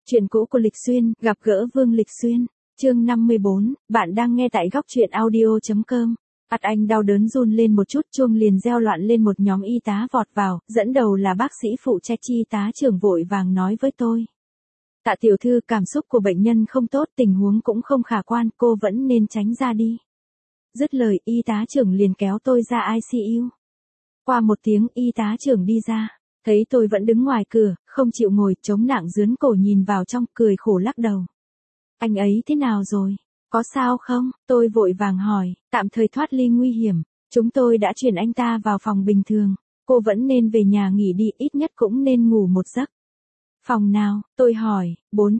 Chuyện cũ của Lịch Xuyên, gặp gỡ Vương Lịch Xuyên. Chương 54, bạn đang nghe tại góc truyện audio.com. Anh đau đớn run lên một chút, chuông liền reo loạn lên, một nhóm y tá vọt vào, dẫn đầu là bác sĩ phụ trách y tá trưởng vội vàng nói với tôi. Tạ tiểu thư, cảm xúc của bệnh nhân không tốt, tình huống cũng không khả quan, cô vẫn nên tránh ra đi. Dứt lời, y tá trưởng liền kéo tôi ra ICU. Qua một tiếng, y tá trưởng đi ra. Thấy tôi vẫn đứng ngoài cửa, không chịu ngồi, chống nặng dướn cổ nhìn vào trong, cười khổ lắc đầu. Anh ấy thế nào rồi? Có sao không? Tôi vội vàng hỏi, tạm thời thoát ly nguy hiểm. Chúng tôi đã chuyển anh ta vào phòng bình thường. Cô vẫn nên về nhà nghỉ đi, ít nhất cũng nên ngủ một giấc. Phòng nào? Tôi hỏi.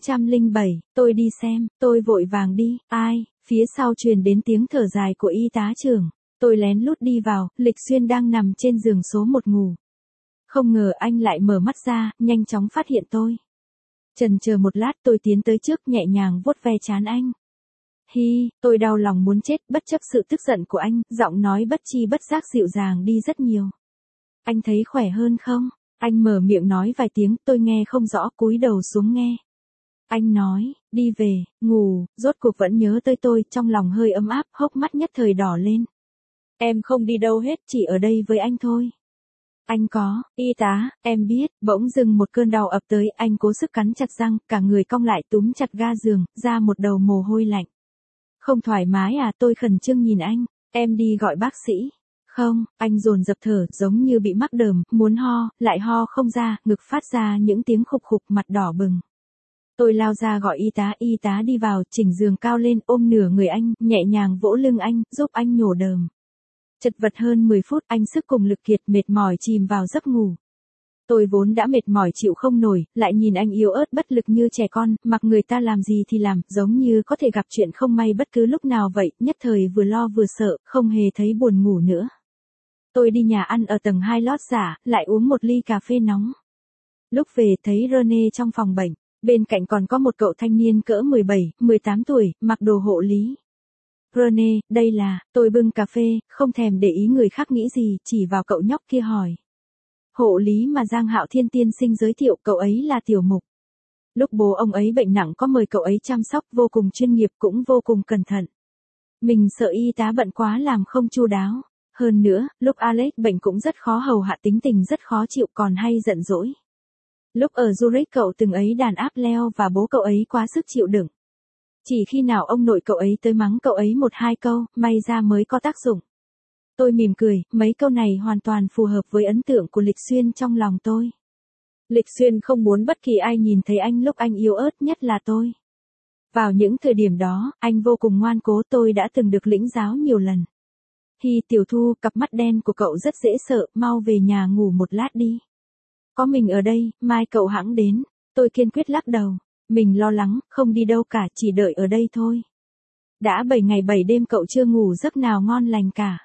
407, tôi đi xem. Tôi vội vàng đi. Ai? Phía sau truyền đến tiếng thở dài của y tá trưởng. Tôi lén lút đi vào, Lịch Xuyên đang nằm trên giường số 1 ngủ. Không ngờ anh lại mở mắt ra, nhanh chóng phát hiện tôi. Chần chờ một lát, tôi tiến tới trước, nhẹ nhàng vuốt ve trán anh. Hi, tôi đau lòng muốn chết, bất chấp sự tức giận của anh, giọng nói bất chi bất giác dịu dàng đi rất nhiều. Anh thấy khỏe hơn không? Anh mở miệng nói vài tiếng, tôi nghe không rõ, cúi đầu xuống nghe. Anh nói, đi về, ngủ, rốt cuộc vẫn nhớ tới tôi, trong lòng hơi ấm áp, hốc mắt nhất thời đỏ lên. Em không đi đâu hết, chỉ ở đây với anh thôi. Anh có, y tá, em biết. Bỗng dưng một cơn đau ập tới, anh cố sức cắn chặt răng, cả người cong lại túm chặt ga giường, ra một đầu mồ hôi lạnh. Không thoải mái à? Tôi khẩn trương nhìn anh. Em đi gọi bác sĩ. Không, anh dồn dập thở, giống như bị mắc đờm, muốn ho, lại ho không ra, ngực phát ra những tiếng khục khục, mặt đỏ bừng. Tôi lao ra gọi y tá đi vào, chỉnh giường cao lên, ôm nửa người anh, nhẹ nhàng vỗ lưng anh, giúp anh nhổ đờm. Chật vật hơn 10 phút, anh sức cùng lực kiệt, mệt mỏi chìm vào giấc ngủ. Tôi vốn đã mệt mỏi chịu không nổi, lại nhìn anh yếu ớt bất lực như trẻ con, mặc người ta làm gì thì làm, giống như có thể gặp chuyện không may bất cứ lúc nào vậy, nhất thời vừa lo vừa sợ, không hề thấy buồn ngủ nữa. Tôi đi nhà ăn ở tầng 2 lót giả, lại uống một ly cà phê nóng. Lúc về thấy Rene trong phòng bệnh, bên cạnh còn có một cậu thanh niên cỡ 17, 18 tuổi, mặc đồ hộ lý. Rene, đây là, tôi bưng cà phê, không thèm để ý người khác nghĩ gì, chỉ vào cậu nhóc kia hỏi. Hộ lý mà Giang Hạo Thiên tiên sinh giới thiệu, cậu ấy là Tiểu Mục. Lúc bố ông ấy bệnh nặng có mời cậu ấy chăm sóc, vô cùng chuyên nghiệp cũng vô cùng cẩn thận. Mình sợ y tá bận quá làm không chu đáo. Hơn nữa, lúc Alex bệnh cũng rất khó hầu hạ, tính tình rất khó chịu, còn hay giận dỗi. Lúc ở Zurich cậu từng ấy đàn áp Leo và bố cậu ấy quá sức chịu đựng. Chỉ khi nào ông nội cậu ấy tới mắng cậu ấy 1-2 câu, may ra mới có tác dụng. Tôi mỉm cười, mấy câu này hoàn toàn phù hợp với ấn tượng của Lịch Xuyên trong lòng tôi. Lịch Xuyên không muốn bất kỳ ai nhìn thấy anh lúc anh yếu ớt, nhất là tôi. Vào những thời điểm đó, anh vô cùng ngoan cố, tôi đã từng được lĩnh giáo nhiều lần. Hi tiểu thu, cặp mắt đen của cậu rất dễ sợ, mau về nhà ngủ một lát đi. Có mình ở đây, mai cậu hẵng đến. Tôi kiên quyết lắc đầu. Mình lo lắng, không đi đâu cả, chỉ đợi ở đây thôi. Đã 7 ngày 7 đêm cậu chưa ngủ giấc nào ngon lành cả.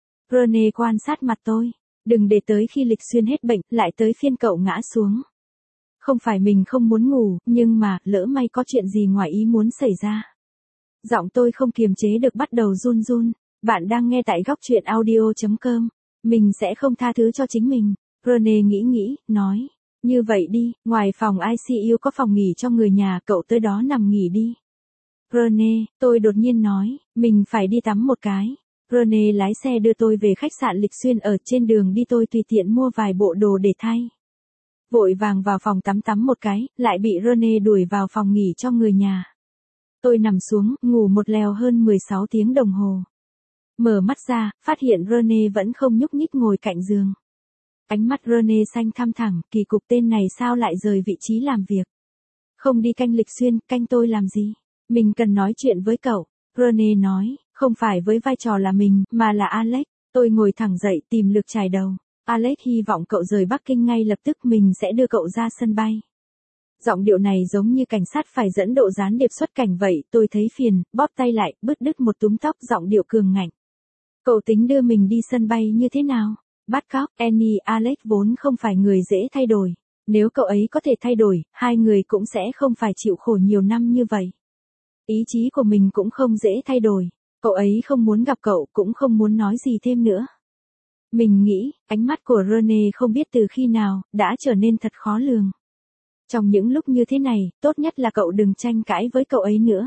Rene quan sát mặt tôi. Đừng để tới khi Lịch Xuyên hết bệnh, lại tới phiên cậu ngã xuống. Không phải mình không muốn ngủ, nhưng mà, lỡ may có chuyện gì ngoài ý muốn xảy ra. Giọng tôi không kiềm chế được bắt đầu run run. Bạn đang nghe tại góc truyện audio.com. Mình sẽ không tha thứ cho chính mình. Rene nghĩ, nói. Như vậy đi, ngoài phòng ICU có phòng nghỉ cho người nhà, cậu tới đó nằm nghỉ đi. Rene, tôi đột nhiên nói, mình phải đi tắm một cái. Rene lái xe đưa tôi về khách sạn Lịch Xuyên, ở trên đường đi tôi tùy tiện mua vài bộ đồ để thay. Vội vàng vào phòng tắm một cái, lại bị Rene đuổi vào phòng nghỉ cho người nhà. Tôi nằm xuống, ngủ một lèo hơn 16 tiếng đồng hồ. Mở mắt ra, phát hiện Rene vẫn không nhúc nhích ngồi cạnh giường. Ánh mắt Rene xanh thăm thẳm, kỳ cục, tên này sao lại rời vị trí làm việc. Không đi canh Lịch Xuyên, canh tôi làm gì? Mình cần nói chuyện với cậu. Rene nói, không phải với vai trò là mình, mà là Alex. Tôi ngồi thẳng dậy, tìm lực chải đầu. Alex hy vọng cậu rời Bắc Kinh ngay lập tức, mình sẽ đưa cậu ra sân bay. Giọng điệu này giống như cảnh sát phải dẫn độ gián điệp xuất cảnh vậy, tôi thấy phiền, bóp tay lại, bứt đứt một túm tóc, giọng điệu cường ngạnh. Cậu tính đưa mình đi sân bay như thế nào? Bắt cóc, Annie, Alex vốn không phải người dễ thay đổi. Nếu cậu ấy có thể thay đổi, hai người cũng sẽ không phải chịu khổ nhiều năm như vậy. Ý chí của mình cũng không dễ thay đổi. Cậu ấy không muốn gặp cậu, cũng không muốn nói gì thêm nữa. Mình nghĩ, ánh mắt của Rene không biết từ khi nào, đã trở nên thật khó lường. Trong những lúc như thế này, tốt nhất là cậu đừng tranh cãi với cậu ấy nữa.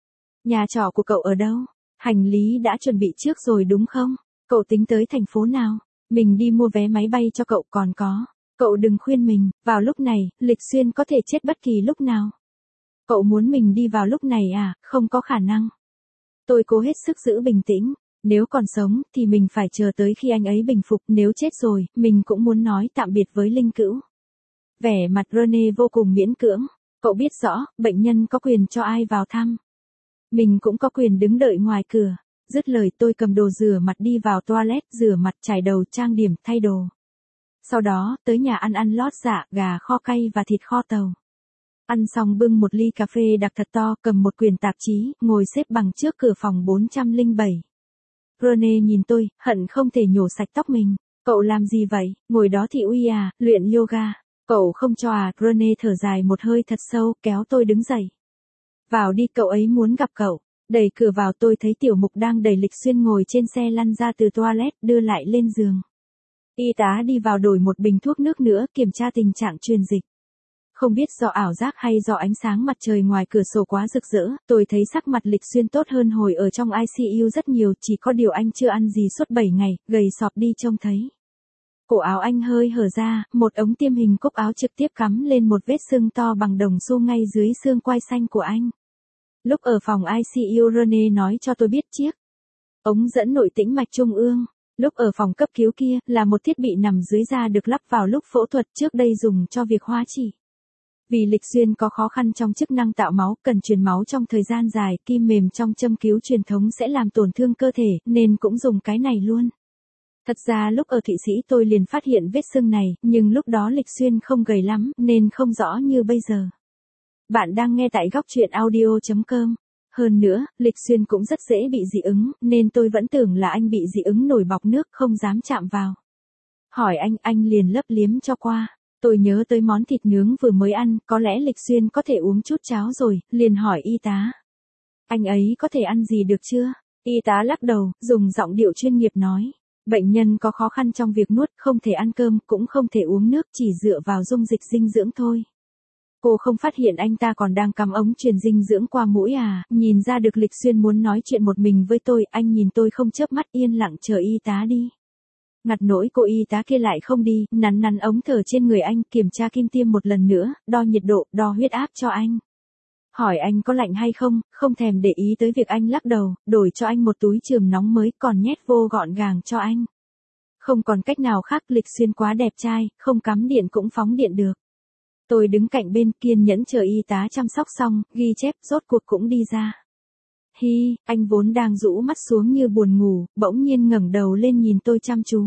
Nhà trọ của cậu ở đâu? Hành lý đã chuẩn bị trước rồi đúng không? Cậu tính tới thành phố nào? Mình đi mua vé máy bay cho cậu còn có. Cậu đừng khuyên mình, vào lúc này, Lịch Xuyên có thể chết bất kỳ lúc nào. Cậu muốn mình đi vào lúc này à, không có khả năng. Tôi cố hết sức giữ bình tĩnh. Nếu còn sống, thì mình phải chờ tới khi anh ấy bình phục. Nếu chết rồi, mình cũng muốn nói tạm biệt với Linh Cữu. Vẻ mặt Rene vô cùng miễn cưỡng. Cậu biết rõ, bệnh nhân có quyền cho ai vào thăm. Mình cũng có quyền đứng đợi ngoài cửa. Dứt lời tôi cầm đồ rửa mặt đi vào toilet, rửa mặt, chải đầu, trang điểm, thay đồ. Sau đó, tới nhà ăn lót dạ, gà kho cay và thịt kho tàu. Ăn xong bưng một ly cà phê đặc thật to, cầm một quyển tạp chí, ngồi xếp bằng trước cửa phòng 407. Rene nhìn tôi, hận không thể nhổ sạch tóc mình. Cậu làm gì vậy? Ngồi đó thị uy à, luyện yoga. Cậu không cho à? Rene thở dài một hơi thật sâu, kéo tôi đứng dậy. Vào đi, cậu ấy muốn gặp cậu. Đẩy cửa vào tôi thấy Tiểu Mục đang đẩy Lịch Xuyên ngồi trên xe lăn ra từ toilet, đưa lại lên giường. Y tá đi vào đổi một bình thuốc nước nữa, kiểm tra tình trạng truyền dịch. Không biết do ảo giác hay do ánh sáng mặt trời ngoài cửa sổ quá rực rỡ, tôi thấy sắc mặt Lịch Xuyên tốt hơn hồi ở trong ICU rất nhiều, chỉ có điều anh chưa ăn gì suốt 7 ngày, gầy sọp đi trông thấy. Cổ áo anh hơi hở ra, một ống tiêm hình cúc áo trực tiếp cắm lên một vết sưng to bằng đồng xu ngay dưới xương quai xanh của anh. Lúc ở phòng ICU Rene nói cho tôi biết chiếc ống dẫn nội tĩnh mạch trung ương. Lúc ở phòng cấp cứu kia, là một thiết bị nằm dưới da được lắp vào lúc phẫu thuật, trước đây dùng cho việc hóa trị. Vì Lịch Xuyên có khó khăn trong chức năng tạo máu, cần truyền máu trong thời gian dài, kim mềm trong châm cứu truyền thống sẽ làm tổn thương cơ thể, nên cũng dùng cái này luôn. Thật ra lúc ở Thụy Sĩ tôi liền phát hiện vết sưng này, nhưng lúc đó Lịch Xuyên không gầy lắm, nên không rõ như bây giờ. Bạn đang nghe tại góc truyện audio.com. Hơn nữa, Lịch Xuyên cũng rất dễ bị dị ứng, nên tôi vẫn tưởng là anh bị dị ứng nổi bọt nước, không dám chạm vào. Hỏi anh liền lấp liếm cho qua. Tôi nhớ tới món thịt nướng vừa mới ăn, có lẽ Lịch Xuyên có thể uống chút cháo rồi, liền hỏi y tá. Anh ấy có thể ăn gì được chưa? Y tá lắc đầu, dùng giọng điệu chuyên nghiệp nói. Bệnh nhân có khó khăn trong việc nuốt, không thể ăn cơm, cũng không thể uống nước, chỉ dựa vào dung dịch dinh dưỡng thôi. Cô không phát hiện anh ta còn đang cắm ống truyền dinh dưỡng qua mũi à? Nhìn ra được Lịch Xuyên muốn nói chuyện một mình với tôi, anh nhìn tôi không chớp mắt, yên lặng chờ y tá đi. Ngặt nỗi cô y tá kia lại không đi, nắn ống thở trên người anh, kiểm tra kim tiêm một lần nữa, đo nhiệt độ, đo huyết áp cho anh. Hỏi anh có lạnh hay không, không thèm để ý tới việc anh lắc đầu, đổi cho anh một túi chườm nóng mới, còn nhét vô gọn gàng cho anh. Không còn cách nào khác, Lịch Xuyên quá đẹp trai, không cắm điện cũng phóng điện được. Tôi đứng cạnh bên, kiên nhẫn chờ y tá chăm sóc xong, ghi chép, rốt cuộc cũng đi ra. Hi, anh vốn đang rũ mắt xuống như buồn ngủ, bỗng nhiên ngẩng đầu lên nhìn tôi chăm chú.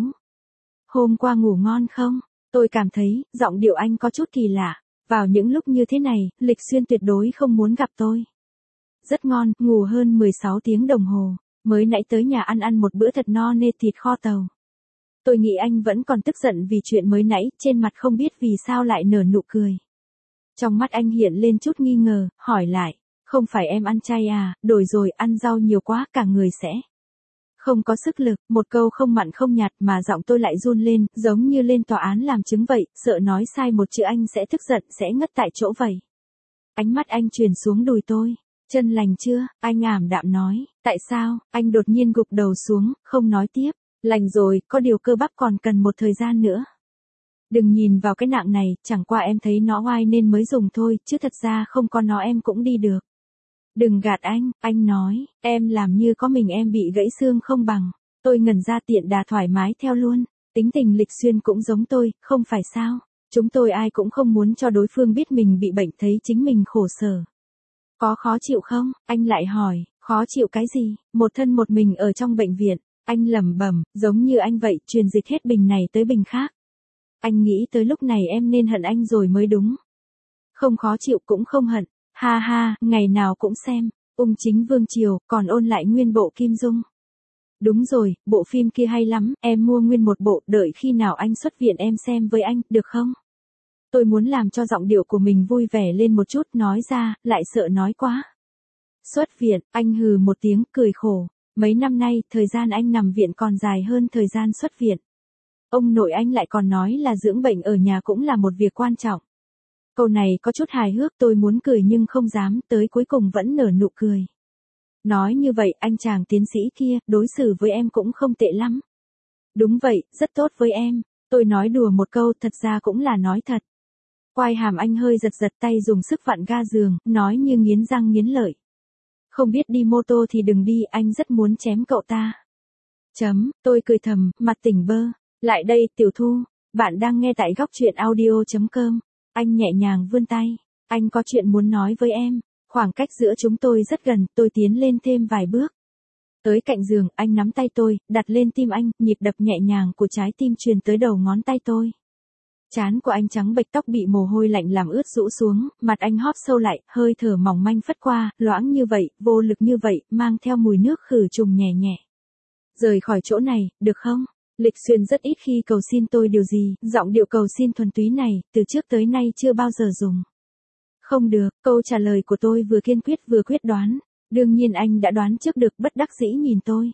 Hôm qua ngủ ngon không? Tôi cảm thấy, giọng điệu anh có chút kỳ lạ. Vào những lúc như thế này, Lịch Xuyên tuyệt đối không muốn gặp tôi. Rất ngon, ngủ hơn 16 tiếng đồng hồ, mới nãy tới nhà ăn một bữa thật no nê thịt kho tàu. Tôi nghĩ anh vẫn còn tức giận vì chuyện mới nãy, trên mặt không biết vì sao lại nở nụ cười. Trong mắt anh hiện lên chút nghi ngờ, hỏi lại, không phải em ăn chay à, đổi rồi, ăn rau nhiều quá, cả người sẽ không có sức lực, một câu không mặn không nhạt mà giọng tôi lại run lên, giống như lên tòa án làm chứng vậy, sợ nói sai một chữ anh sẽ tức giận, sẽ ngất tại chỗ vậy. Ánh mắt anh truyền xuống đùi tôi, chân lành chưa, anh ảm đạm nói, tại sao, anh đột nhiên gục đầu xuống, không nói tiếp, lành rồi, có điều cơ bắp còn cần một thời gian nữa. Đừng nhìn vào cái nạng này, chẳng qua em thấy nó oai nên mới dùng thôi, chứ thật ra không có nó em cũng đi được. Đừng gạt anh nói, em làm như có mình em bị gãy xương không bằng. Tôi ngẩn ra tiện đà thoải mái theo luôn. Tính tình Lịch Xuyên cũng giống tôi, không phải sao? Chúng tôi ai cũng không muốn cho đối phương biết mình bị bệnh, thấy chính mình khổ sở. Có khó chịu không? Anh lại hỏi, khó chịu cái gì? Một thân một mình ở trong bệnh viện. Anh lẩm bẩm, giống như anh vậy, truyền dịch hết bình này tới bình khác. Anh nghĩ tới lúc này em nên hận anh rồi mới đúng. Không khó chịu cũng không hận. Ha ha, ngày nào cũng xem, Ung Chính Vương Triều, còn ôn lại nguyên bộ Kim Dung. Đúng rồi, bộ phim kia hay lắm, em mua nguyên một bộ, đợi khi nào anh xuất viện em xem với anh, được không? Tôi muốn làm cho giọng điệu của mình vui vẻ lên một chút, nói ra, lại sợ nói quá. Xuất viện, anh hừ một tiếng, cười khổ. Mấy năm nay, thời gian anh nằm viện còn dài hơn thời gian xuất viện. Ông nội anh lại còn nói là dưỡng bệnh ở nhà cũng là một việc quan trọng. Câu này có chút hài hước, tôi muốn cười nhưng không dám, tới cuối cùng vẫn nở nụ cười. Nói như vậy, anh chàng tiến sĩ kia, đối xử với em cũng không tệ lắm. Đúng vậy, rất tốt với em. Tôi nói đùa một câu, thật ra cũng là nói thật. Quai hàm anh hơi giật giật, tay dùng sức vặn ga giường, nói như nghiến răng nghiến lợi. Không biết đi mô tô thì đừng đi, anh rất muốn chém cậu ta. Tôi cười thầm, mặt tỉnh bơ. Lại đây, Tiểu Thu. Bạn đang nghe tại góc truyện audio.com. Anh nhẹ nhàng vươn tay. Anh có chuyện muốn nói với em. Khoảng cách giữa chúng tôi rất gần, tôi tiến lên thêm vài bước. Tới cạnh giường, anh nắm tay tôi, đặt lên tim anh, nhịp đập nhẹ nhàng của trái tim truyền tới đầu ngón tay tôi. Trán của anh trắng bệch, tóc bị mồ hôi lạnh làm ướt rũ xuống, mặt anh hóp sâu lại, hơi thở mỏng manh phất qua, loãng như vậy, vô lực như vậy, mang theo mùi nước khử trùng nhẹ nhẹ. Rời khỏi chỗ này, được không? Lịch Xuyên rất ít khi cầu xin tôi điều gì, giọng điệu cầu xin thuần túy này, từ trước tới nay chưa bao giờ dùng. Không được, câu trả lời của tôi vừa kiên quyết vừa quyết đoán. Đương nhiên anh đã đoán trước được, bất đắc dĩ nhìn tôi.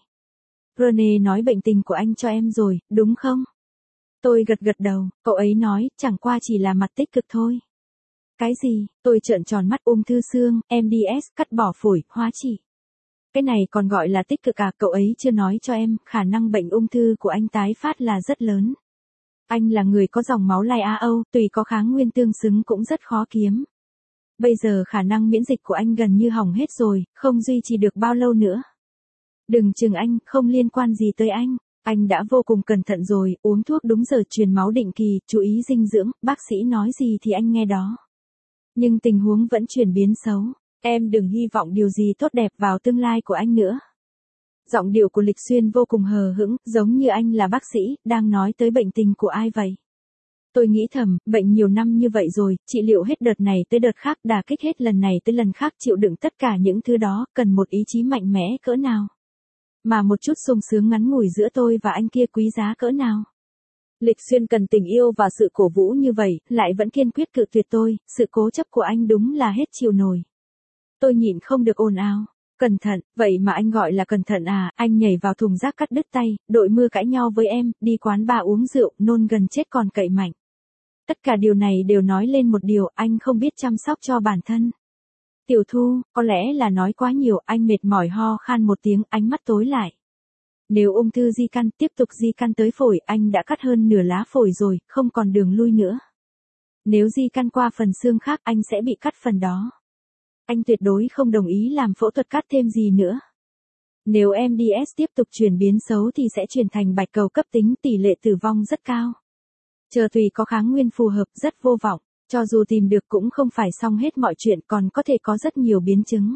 Rene nói bệnh tình của anh cho em rồi, đúng không? Tôi gật gật đầu, cậu ấy nói, chẳng qua chỉ là mặt tích cực thôi. Cái gì? Tôi trợn tròn mắt, ung thư xương, MDS, cắt bỏ phổi, hóa trị. Cái này còn gọi là tích cực à? Cậu ấy chưa nói cho em, khả năng bệnh ung thư của anh tái phát là rất lớn. Anh là người có dòng máu lai Á Âu, tùy có kháng nguyên tương xứng cũng rất khó kiếm. Bây giờ khả năng miễn dịch của anh gần như hỏng hết rồi, không duy trì được bao lâu nữa. Đừng chừng anh, không liên quan gì tới anh. Anh đã vô cùng cẩn thận rồi, uống thuốc đúng giờ, truyền máu định kỳ, chú ý dinh dưỡng, bác sĩ nói gì thì anh nghe đó. Nhưng tình huống vẫn chuyển biến xấu. Em đừng hy vọng điều gì tốt đẹp vào tương lai của anh nữa. Giọng điệu của Lịch Xuyên vô cùng hờ hững, giống như anh là bác sĩ, đang nói tới bệnh tình của ai vậy. Tôi nghĩ thầm, bệnh nhiều năm như vậy rồi, trị liệu hết đợt này tới đợt khác, đả kích hết lần này tới lần khác, chịu đựng tất cả những thứ đó, cần một ý chí mạnh mẽ cỡ nào. Mà một chút sung sướng ngắn ngủi giữa tôi và anh kia quý giá cỡ nào. Lịch Xuyên cần tình yêu và sự cổ vũ như vậy, lại vẫn kiên quyết cự tuyệt tôi, sự cố chấp của anh đúng là hết chịu nổi. Tôi nhịn không được ồn ào. Cẩn thận, vậy mà anh gọi là cẩn thận à? Anh nhảy vào thùng rác cắt đứt tay, đội mưa cãi nhau với em, đi quán bar uống rượu, nôn gần chết còn cậy mạnh. Tất cả điều này đều nói lên một điều, anh không biết chăm sóc cho bản thân. Tiểu Thu, có lẽ là nói quá nhiều, anh mệt mỏi ho khan một tiếng, ánh mắt tối lại. Nếu ung thư di căn tiếp tục di căn tới phổi, anh đã cắt hơn nửa lá phổi rồi, không còn đường lui nữa. Nếu di căn qua phần xương khác, anh sẽ bị cắt phần đó. Anh tuyệt đối không đồng ý làm phẫu thuật cắt thêm gì nữa. Nếu MDS tiếp tục chuyển biến xấu thì sẽ chuyển thành bạch cầu cấp tính, tỷ lệ tử vong rất cao. Chờ tùy có kháng nguyên phù hợp, rất vô vọng. Cho dù tìm được cũng không phải xong hết mọi chuyện, còn có thể có rất nhiều biến chứng.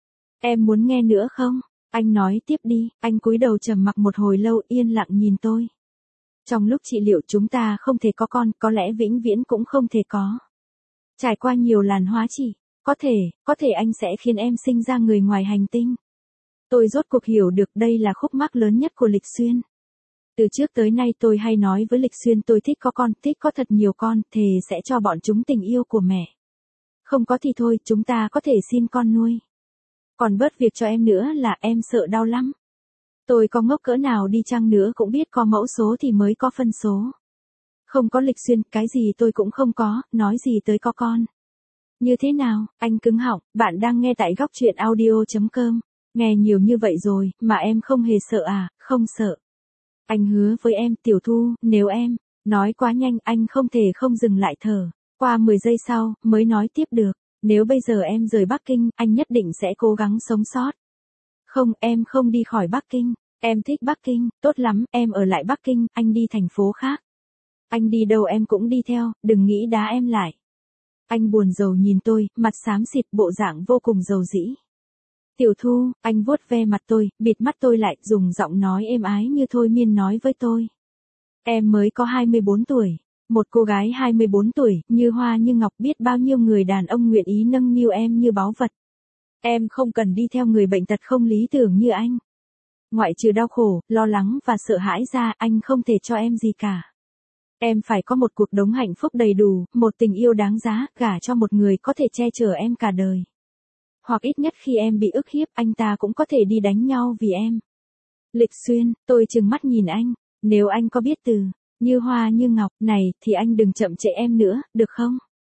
Em muốn nghe nữa không? Anh nói tiếp đi. Anh cúi đầu trầm mặc một hồi lâu, yên lặng nhìn tôi. Trong lúc trị liệu chúng ta không thể có con, có lẽ vĩnh viễn cũng không thể có. Trải qua nhiều làn hóa trị, có thể anh sẽ khiến em sinh ra người ngoài hành tinh. Tôi rốt cuộc hiểu được đây là khúc mắc lớn nhất của Lịch Xuyên. Từ trước tới nay tôi hay nói với Lịch Xuyên tôi thích có con, thích có thật nhiều con, thề sẽ cho bọn chúng tình yêu của mẹ. Không có thì thôi, chúng ta có thể xin con nuôi. Còn bớt việc cho em nữa là em sợ đau lắm. Tôi có ngốc cỡ nào đi chăng nữa cũng biết có mẫu số thì mới có phân số. Không có Lịch Xuyên, cái gì tôi cũng không có, nói gì tới có con. Như thế nào, anh cứng họng, bạn đang nghe tại góc truyện audio.com. Nghe nhiều như vậy rồi, mà em không hề sợ à? Không sợ. Anh hứa với em, Tiểu Thu, nếu em nói quá nhanh, anh không thể không dừng lại thở. Qua 10 giây sau, mới nói tiếp được. Nếu bây giờ em rời Bắc Kinh, anh nhất định sẽ cố gắng sống sót. Không, em không đi khỏi Bắc Kinh. Em thích Bắc Kinh, tốt lắm, em ở lại Bắc Kinh, anh đi thành phố khác. Anh đi đâu em cũng đi theo, đừng nghĩ đá em lại. Anh buồn rầu nhìn tôi, mặt xám xịt, bộ dạng vô cùng rầu rĩ. Tiểu Thu, anh vuốt ve mặt tôi, bịt mắt tôi lại, dùng giọng nói êm ái như thôi miên nói với tôi. Em mới có 24 tuổi. Một cô gái 24 tuổi, như hoa như ngọc, biết bao nhiêu người đàn ông nguyện ý nâng niu em như báu vật. Em không cần đi theo người bệnh tật không lý tưởng như anh. Ngoại trừ đau khổ, lo lắng và sợ hãi ra, anh không thể cho em gì cả. Em phải có một cuộc đống hạnh phúc đầy đủ, một tình yêu đáng giá, gả cho một người có thể che chở em cả đời. Hoặc ít nhất khi em bị ức hiếp, anh ta cũng có thể đi đánh nhau vì em. Lịch Xuyên, tôi trừng mắt nhìn anh, nếu anh có biết từ như hoa như ngọc này thì anh đừng chậm trễ em nữa, được không?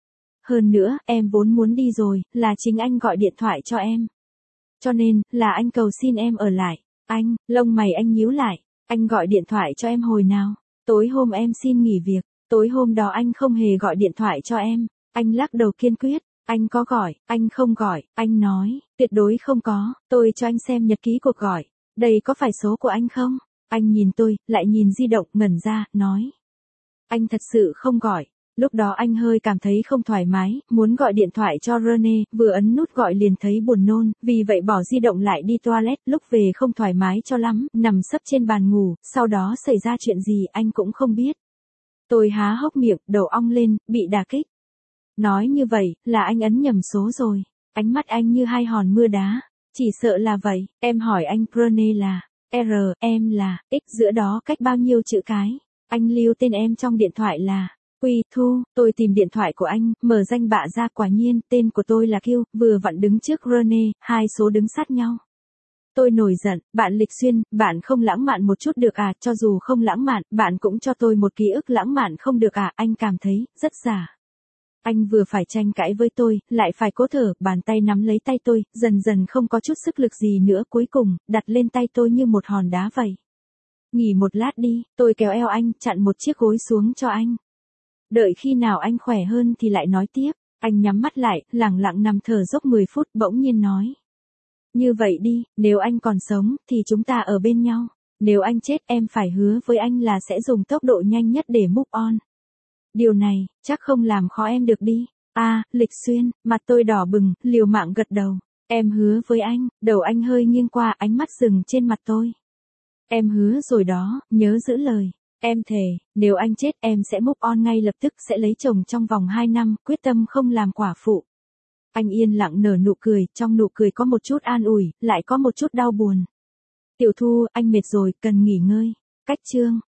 Hơn nữa, em vốn muốn đi rồi, là chính anh gọi điện thoại cho em. Cho nên, là anh cầu xin em ở lại. Anh, lông mày anh nhíu lại. Anh gọi điện thoại cho em hồi nào? Tối hôm em xin nghỉ việc. Tối hôm đó anh không hề gọi điện thoại cho em. Anh lắc đầu kiên quyết. Anh có gọi, anh không gọi, anh nói, tuyệt đối không có. Tôi cho anh xem nhật ký cuộc gọi. Đây có phải số của anh không? Anh nhìn tôi, lại nhìn di động, ngẩn ra, nói. Anh thật sự không gọi. Lúc đó anh hơi cảm thấy không thoải mái, muốn gọi điện thoại cho Rene, vừa ấn nút gọi liền thấy buồn nôn, vì vậy bỏ di động lại đi toilet, lúc về không thoải mái cho lắm, nằm sấp trên bàn ngủ, sau đó xảy ra chuyện gì anh cũng không biết. Tôi há hốc miệng, đầu ong lên, bị đả kích. Nói như vậy, là anh ấn nhầm số rồi. Ánh mắt anh như hai hòn mưa đá. Chỉ sợ là vậy, em hỏi anh Rene là, R, em là, X giữa đó cách bao nhiêu chữ cái. Anh lưu tên em trong điện thoại là, Quy Thu, tôi tìm điện thoại của anh, mở danh bạ ra, quả nhiên, tên của tôi là Q, vừa vặn đứng trước Rene, hai số đứng sát nhau. Tôi nổi giận, bạn Lịch Xuyên, bạn không lãng mạn một chút được à, cho dù không lãng mạn, bạn cũng cho tôi một ký ức lãng mạn không được à, anh cảm thấy, rất giả. Anh vừa phải tranh cãi với tôi, lại phải cố thở, bàn tay nắm lấy tay tôi, dần dần không có chút sức lực gì nữa, cuối cùng, đặt lên tay tôi như một hòn đá vậy. Nghỉ một lát đi, tôi kéo eo anh, chặn một chiếc gối xuống cho anh. Đợi khi nào anh khỏe hơn thì lại nói tiếp. Anh nhắm mắt lại, lẳng lặng nằm thở dốc 10 phút, bỗng nhiên nói. Như vậy đi, nếu anh còn sống, thì chúng ta ở bên nhau. Nếu anh chết, em phải hứa với anh là sẽ dùng tốc độ nhanh nhất để move on. Điều này, chắc không làm khó em được đi. Lịch Xuyên, mặt tôi đỏ bừng, liều mạng gật đầu. Em hứa với anh, đầu anh hơi nghiêng qua, ánh mắt dừng trên mặt tôi. Em hứa rồi đó, nhớ giữ lời. Em thề, nếu anh chết em sẽ move on ngay lập tức, sẽ lấy chồng trong vòng 2 năm, quyết tâm không làm quả phụ. Anh yên lặng nở nụ cười, trong nụ cười có một chút an ủi, lại có một chút đau buồn. Tiểu Thu, anh mệt rồi, cần nghỉ ngơi. Cách chương